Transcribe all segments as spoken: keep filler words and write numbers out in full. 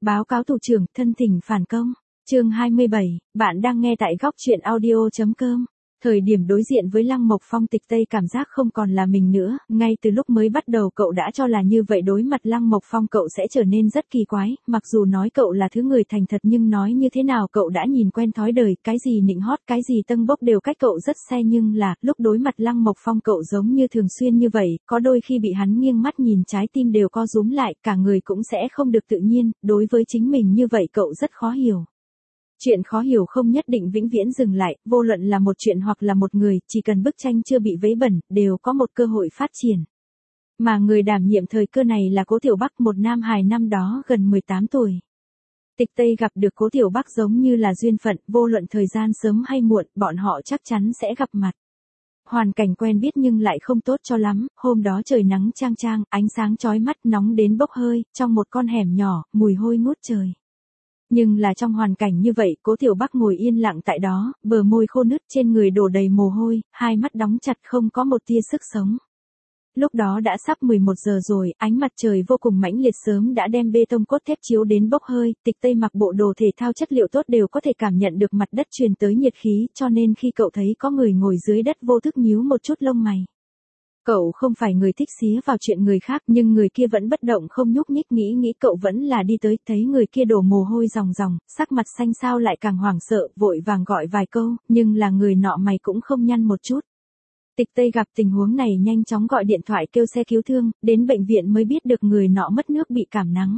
Báo cáo thủ trưởng, thân thỉnh phản công. Chương hai mươi bảy, bạn đang nghe tại góc truyện audio.com. Thời điểm đối diện với Lăng Mộc Phong, Tịch Tây cảm giác không còn là mình nữa, ngay từ lúc mới bắt đầu cậu đã cho là như vậy, đối mặt Lăng Mộc Phong cậu sẽ trở nên rất kỳ quái, mặc dù nói cậu là thứ người thành thật nhưng nói như thế nào cậu đã nhìn quen thói đời, cái gì nịnh hót, cái gì tâng bốc đều cách cậu rất xe, nhưng là, lúc đối mặt Lăng Mộc Phong cậu giống như thường xuyên như vậy, có đôi khi bị hắn nghiêng mắt nhìn trái tim đều co rúm lại, cả người cũng sẽ không được tự nhiên, đối với chính mình như vậy cậu rất khó hiểu. Chuyện khó hiểu không nhất định vĩnh viễn dừng lại, vô luận là một chuyện hoặc là một người, chỉ cần bức tranh chưa bị vấy bẩn, đều có một cơ hội phát triển. Mà người đảm nhiệm thời cơ này là Cố Tiểu Bắc, một nam hài năm đó gần mười tám tuổi. Tịch Tây gặp được Cố Tiểu Bắc giống như là duyên phận, vô luận thời gian sớm hay muộn, bọn họ chắc chắn sẽ gặp mặt. Hoàn cảnh quen biết nhưng lại không tốt cho lắm, hôm đó trời nắng chang chang, ánh sáng chói mắt, nóng đến bốc hơi, trong một con hẻm nhỏ, mùi hôi ngút trời. Nhưng là trong hoàn cảnh như vậy, Cố Tiểu Bắc ngồi yên lặng tại đó, bờ môi khô nứt, trên người đổ đầy mồ hôi, hai mắt đóng chặt không có một tia sức sống. Lúc đó đã sắp mười một giờ rồi, ánh mặt trời vô cùng mãnh liệt sớm đã đem bê tông cốt thép chiếu đến bốc hơi, Tịch Tây mặc bộ đồ thể thao chất liệu tốt đều có thể cảm nhận được mặt đất truyền tới nhiệt khí, cho nên khi cậu thấy có người ngồi dưới đất vô thức nhíu một chút lông mày. Cậu không phải người thích xía vào chuyện người khác, nhưng người kia vẫn bất động không nhúc nhích, nghĩ nghĩ cậu vẫn là đi tới, thấy người kia đổ mồ hôi ròng ròng, sắc mặt xanh xao lại càng hoảng sợ, vội vàng gọi vài câu, nhưng là người nọ mày cũng không nhăn một chút. Tịch Tây gặp tình huống này nhanh chóng gọi điện thoại kêu xe cứu thương, đến bệnh viện mới biết được người nọ mất nước bị cảm nắng.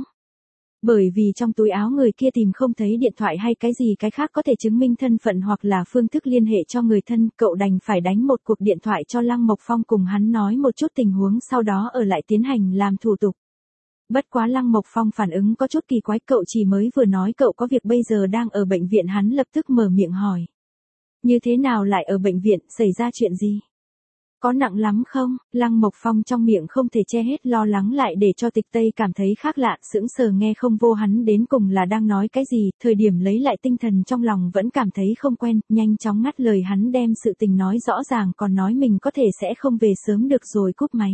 Bởi vì trong túi áo người kia tìm không thấy điện thoại hay cái gì cái khác có thể chứng minh thân phận hoặc là phương thức liên hệ cho người thân, cậu đành phải đánh một cuộc điện thoại cho Lăng Mộc Phong cùng hắn nói một chút tình huống, sau đó ở lại tiến hành làm thủ tục. Bất quá Lăng Mộc Phong phản ứng có chút kỳ quái, cậu chỉ mới vừa nói cậu có việc bây giờ đang ở bệnh viện, hắn lập tức mở miệng hỏi. Như thế nào lại ở bệnh viện, xảy ra chuyện gì? Có nặng lắm không? Lăng Mộc Phong trong miệng không thể che hết lo lắng lại để cho Tịch Tây cảm thấy khác lạ, sững sờ nghe không vô hắn đến cùng là đang nói cái gì, thời điểm lấy lại tinh thần trong lòng vẫn cảm thấy không quen, nhanh chóng ngắt lời hắn đem sự tình nói rõ ràng, còn nói mình có thể sẽ không về sớm được rồi cúp máy.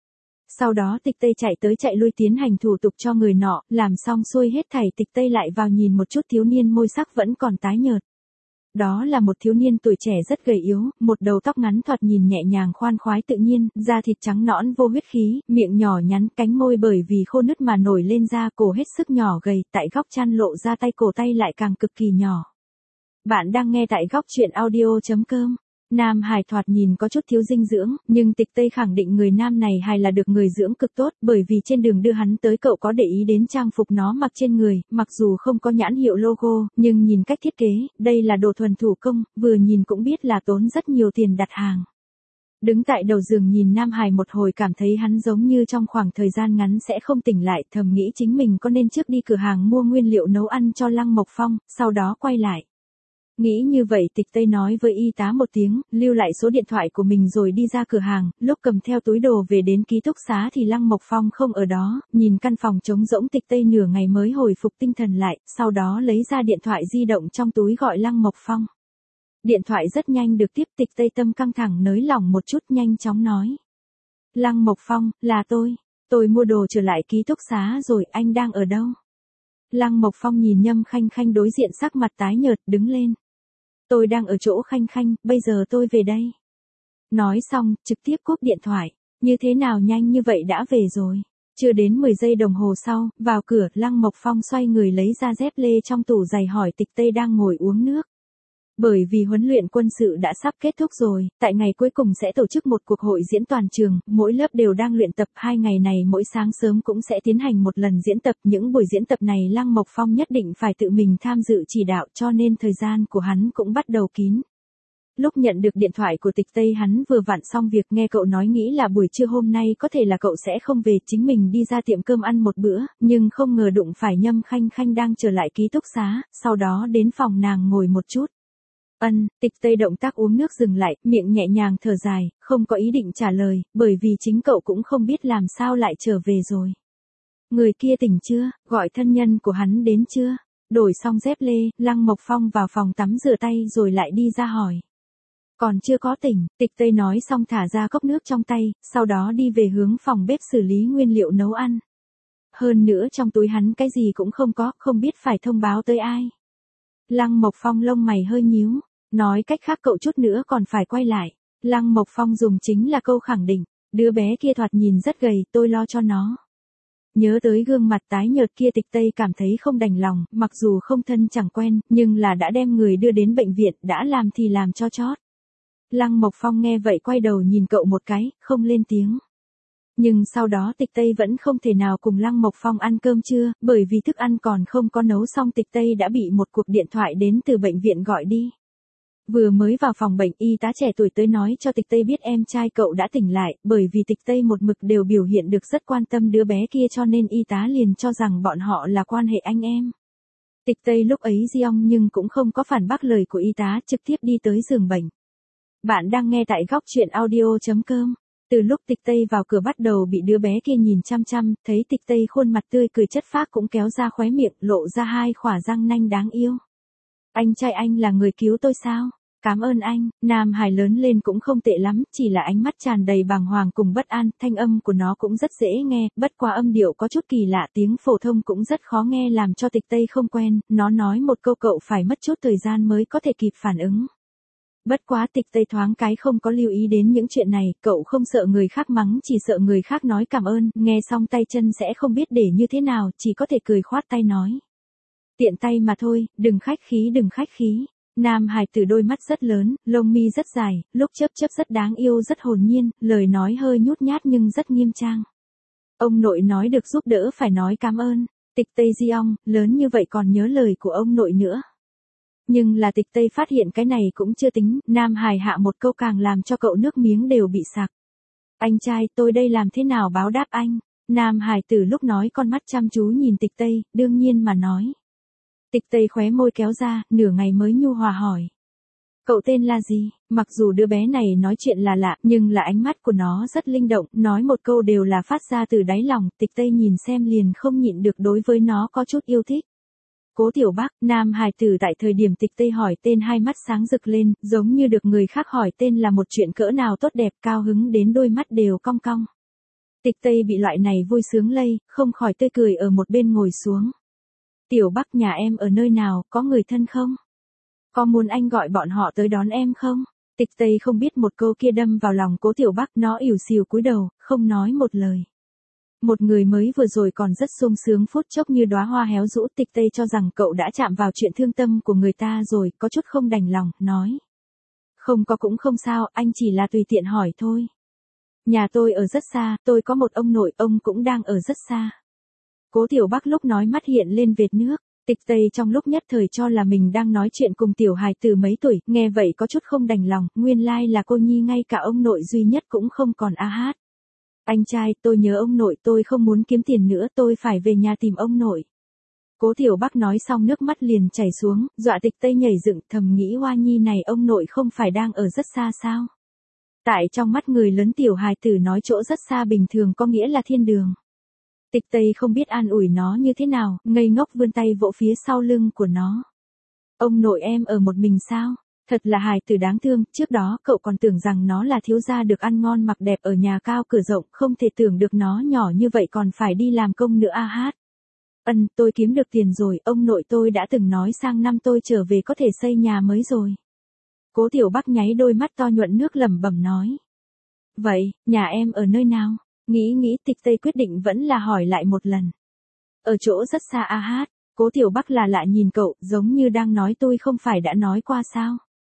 Sau đó Tịch Tây chạy tới chạy lui tiến hành thủ tục cho người nọ, làm xong xuôi hết thảy Tịch Tây lại vào nhìn một chút thiếu niên môi sắc vẫn còn tái nhợt. Đó là một thiếu niên tuổi trẻ rất gầy yếu, một đầu tóc ngắn thoạt nhìn nhẹ nhàng khoan khoái tự nhiên, da thịt trắng nõn vô huyết khí, miệng nhỏ nhắn, cánh môi bởi vì khô nứt mà nổi lên da, cổ hết sức nhỏ gầy, tại góc chăn lộ ra tay, cổ tay lại càng cực kỳ nhỏ. Bạn đang nghe tại góc truyện audio.com. Nam hài thoạt nhìn có chút thiếu dinh dưỡng, nhưng Tịch Tây khẳng định người nam này hài là được người dưỡng cực tốt, bởi vì trên đường đưa hắn tới cậu có để ý đến trang phục nó mặc trên người, mặc dù không có nhãn hiệu logo, nhưng nhìn cách thiết kế, đây là đồ thuần thủ công, vừa nhìn cũng biết là tốn rất nhiều tiền đặt hàng. Đứng tại đầu giường nhìn Nam hài một hồi cảm thấy hắn giống như trong khoảng thời gian ngắn sẽ không tỉnh lại, thầm nghĩ chính mình có nên trước đi cửa hàng mua nguyên liệu nấu ăn cho Lăng Mộc Phong, sau đó quay lại. Nghĩ như vậy Tịch Tây nói với y tá một tiếng, lưu lại số điện thoại của mình rồi đi ra cửa hàng, lúc cầm theo túi đồ về đến ký túc xá thì Lăng Mộc Phong không ở đó, nhìn căn phòng trống rỗng Tịch Tây nửa ngày mới hồi phục tinh thần lại, sau đó lấy ra điện thoại di động trong túi gọi Lăng Mộc Phong. Điện thoại rất nhanh được tiếp, Tịch Tây tâm căng thẳng nới lỏng một chút, nhanh chóng nói. Lăng Mộc Phong, là tôi, tôi mua đồ trở lại ký túc xá rồi, anh đang ở đâu? Lăng Mộc Phong nhìn Nhâm Khanh Khanh đối diện sắc mặt tái nhợt, đứng lên. Tôi đang ở chỗ Khanh Khanh, bây giờ tôi về đây. Nói xong, trực tiếp cúp điện thoại. Như thế nào nhanh như vậy đã về rồi. Chưa đến mười giây đồng hồ sau, vào cửa, Lăng Mộc Phong xoay người lấy ra dép lê trong tủ giày hỏi Tịch Tây đang ngồi uống nước. Bởi vì huấn luyện quân sự đã sắp kết thúc rồi, tại ngày cuối cùng sẽ tổ chức một cuộc hội diễn toàn trường, mỗi lớp đều đang luyện tập, hai ngày này mỗi sáng sớm cũng sẽ tiến hành một lần diễn tập, những buổi diễn tập này Lăng Mộc Phong nhất định phải tự mình tham dự chỉ đạo cho nên thời gian của hắn cũng bắt đầu kín. Lúc nhận được điện thoại của Tịch Tây hắn vừa vặn xong việc, nghe cậu nói nghĩ là buổi trưa hôm nay có thể là cậu sẽ không về, chính mình đi ra tiệm cơm ăn một bữa, nhưng không ngờ đụng phải Nhâm Khanh Khanh đang trở lại ký túc xá, sau đó đến phòng nàng ngồi một chút. Ân, Tịch Tây động tác uống nước dừng lại, miệng nhẹ nhàng thở dài, không có ý định trả lời, bởi vì chính cậu cũng không biết làm sao lại trở về rồi. Người kia tỉnh chưa, gọi thân nhân của hắn đến chưa? Đổi xong dép lê, Lăng Mộc Phong vào phòng tắm rửa tay rồi lại đi ra hỏi. Còn chưa có tỉnh, Tịch Tây nói xong thả ra cốc nước trong tay, sau đó đi về hướng phòng bếp xử lý nguyên liệu nấu ăn. hơn nữa trong túi hắn cái gì cũng không có, không biết phải thông báo tới ai. Lăng Mộc Phong lông mày hơi nhíu, nói cách khác cậu chút nữa còn phải quay lại. Lăng Mộc Phong dùng chính là câu khẳng định, đứa bé kia thoạt nhìn rất gầy, tôi lo cho nó. Nhớ tới gương mặt tái nhợt kia Tịch Tây cảm thấy không đành lòng, mặc dù không thân chẳng quen, nhưng là đã đem người đưa đến bệnh viện, đã làm thì làm cho chót. Lăng Mộc Phong nghe vậy quay đầu nhìn cậu một cái, không lên tiếng. Nhưng sau đó Tịch Tây vẫn không thể nào cùng Lăng Mộc Phong ăn cơm trưa, bởi vì thức ăn còn không có nấu xong Tịch Tây đã bị một cuộc điện thoại đến từ bệnh viện gọi đi. Vừa mới vào phòng bệnh, y tá trẻ tuổi tới nói cho Tịch Tây biết em trai cậu đã tỉnh lại, bởi vì Tịch Tây một mực đều biểu hiện được rất quan tâm đứa bé kia cho nên y tá liền cho rằng bọn họ là quan hệ anh em. Tịch Tây lúc ấy giong nhưng cũng không có phản bác lời của y tá, trực tiếp đi tới giường bệnh. Bạn đang nghe tại góc truyện audio.com. Từ lúc Tịch Tây vào cửa bắt đầu bị đứa bé kia nhìn chăm chăm, thấy Tịch Tây khuôn mặt tươi cười chất phác cũng kéo ra khóe miệng, lộ ra hai khỏa răng nanh đáng yêu. Anh trai anh là người cứu tôi sao? Cảm ơn anh. Nam Hải lớn lên cũng không tệ lắm, chỉ là ánh mắt tràn đầy bàng hoàng cùng bất an, thanh âm của nó cũng rất dễ nghe, bất quá âm điệu có chút kỳ lạ, tiếng phổ thông cũng rất khó nghe làm cho Tịch Tây không quen, nó nói một câu cậu phải mất chút thời gian mới có thể kịp phản ứng. Bất quá Tịch Tây thoáng cái không có lưu ý đến những chuyện này, cậu không sợ người khác mắng, chỉ sợ người khác nói cảm ơn, nghe xong tay chân sẽ không biết để như thế nào, chỉ có thể cười khoát tay nói. Tiện tay mà thôi, đừng khách khí đừng khách khí. Nam Hải Tử đôi mắt rất lớn, lông mi rất dài, lúc chớp chớp rất đáng yêu rất hồn nhiên, lời nói hơi nhút nhát nhưng rất nghiêm trang. Ông nội nói được giúp đỡ phải nói cảm ơn. Tịch Tây giong, lớn như vậy còn nhớ lời của ông nội nữa. Nhưng là Tịch Tây phát hiện cái này cũng chưa tính, Nam Hải hạ một câu càng làm cho cậu nước miếng đều bị sặc. Anh trai, tôi đây làm thế nào báo đáp anh? Nam Hải Tử lúc nói con mắt chăm chú nhìn Tịch Tây, đương nhiên mà nói. Tịch Tây khóe môi kéo ra, nửa ngày mới nhu hòa hỏi. Cậu tên là gì? Mặc dù đứa bé này nói chuyện là lạ, nhưng là ánh mắt của nó rất linh động, nói một câu đều là phát ra từ đáy lòng, Tịch Tây nhìn xem liền không nhịn được đối với nó có chút yêu thích. Cố Tiểu Bắc, Nam Hải Tử tại thời điểm Tịch Tây hỏi tên hai mắt sáng rực lên, giống như được người khác hỏi tên là một chuyện cỡ nào tốt đẹp, cao hứng đến đôi mắt đều cong cong. Tịch Tây bị loại này vui sướng lây, không khỏi tươi cười ở một bên ngồi xuống. Tiểu Bắc, nhà em ở nơi nào, có người thân không? Có muốn anh gọi bọn họ tới đón em không? Tịch Tây không biết một câu kia đâm vào lòng Cố Tiểu Bắc, nó ỉu xìu cúi đầu, không nói một lời. Một người mới vừa rồi còn rất sung sướng phút chốc như đóa hoa héo rũ, Tịch Tây cho rằng cậu đã chạm vào chuyện thương tâm của người ta rồi, có chút không đành lòng, nói. Không có cũng không sao, anh chỉ là tùy tiện hỏi thôi. Nhà tôi ở rất xa, tôi có một ông nội, ông cũng đang ở rất xa. Cố Tiểu Bắc lúc nói mắt hiện lên vệt nước, Tịch Tây trong lúc nhất thời cho là mình đang nói chuyện cùng tiểu hài từ mấy tuổi, nghe vậy có chút không đành lòng, nguyên lai là cô nhi ngay cả ông nội duy nhất cũng không còn a hát. Anh trai, tôi nhớ ông nội, tôi không muốn kiếm tiền nữa, tôi phải về nhà tìm ông nội. Cố Tiểu Bắc nói xong nước mắt liền chảy xuống, dọa Tịch Tây nhảy dựng, thầm nghĩ Hoa Nhi này ông nội không phải đang ở rất xa sao? Tại trong mắt người lớn tiểu hài tử nói chỗ rất xa bình thường có nghĩa là thiên đường. Tịch Tây không biết an ủi nó như thế nào, ngây ngốc vươn tay vỗ phía sau lưng của nó. Ông nội em ở một mình sao? Thật là hài tử đáng thương, trước đó cậu còn tưởng rằng nó là thiếu gia được ăn ngon mặc đẹp ở nhà cao cửa rộng, không thể tưởng được nó nhỏ như vậy còn phải đi làm công nữa a hát. Ân, tôi kiếm được tiền rồi, ông nội tôi đã từng nói sang năm tôi trở về có thể xây nhà mới rồi. Cố Tiểu Bắc nháy đôi mắt to nhuận nước lẩm bẩm nói. Vậy, nhà em ở nơi nào? Nghĩ nghĩ Tịch Tây quyết định vẫn là hỏi lại một lần. Ở chỗ rất xa a hát, Cố Tiểu Bắc là lạ nhìn cậu, giống như đang nói tôi không phải đã nói qua sao.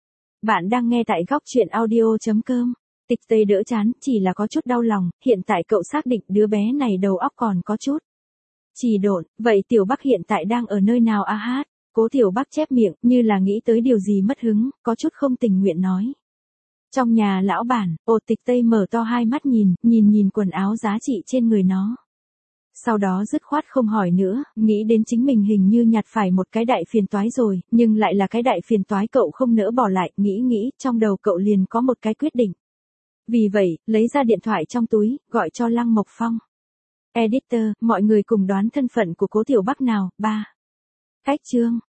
Bạn đang nghe tại góc truyện audio.com. Tịch Tây đỡ chán, chỉ là có chút đau lòng, hiện tại cậu xác định đứa bé này đầu óc còn có chút trì độn, vậy Tiểu Bắc hiện tại đang ở nơi nào a hát? Cố Tiểu Bắc chép miệng, như là nghĩ tới điều gì mất hứng, có chút không tình nguyện nói. Trong nhà lão bản, ồ Tịch Tây mở to hai mắt nhìn, nhìn nhìn quần áo giá trị trên người nó. Sau đó dứt khoát không hỏi nữa, nghĩ đến chính mình hình như nhặt phải một cái đại phiền toái rồi, nhưng lại là cái đại phiền toái cậu không nỡ bỏ lại, nghĩ nghĩ, trong đầu cậu liền có một cái quyết định. Vì vậy, lấy ra điện thoại trong túi, gọi cho Lăng Mộc Phong. Editor, mọi người cùng đoán thân phận của Cố Tiểu Bắc nào, ba. Cách chương.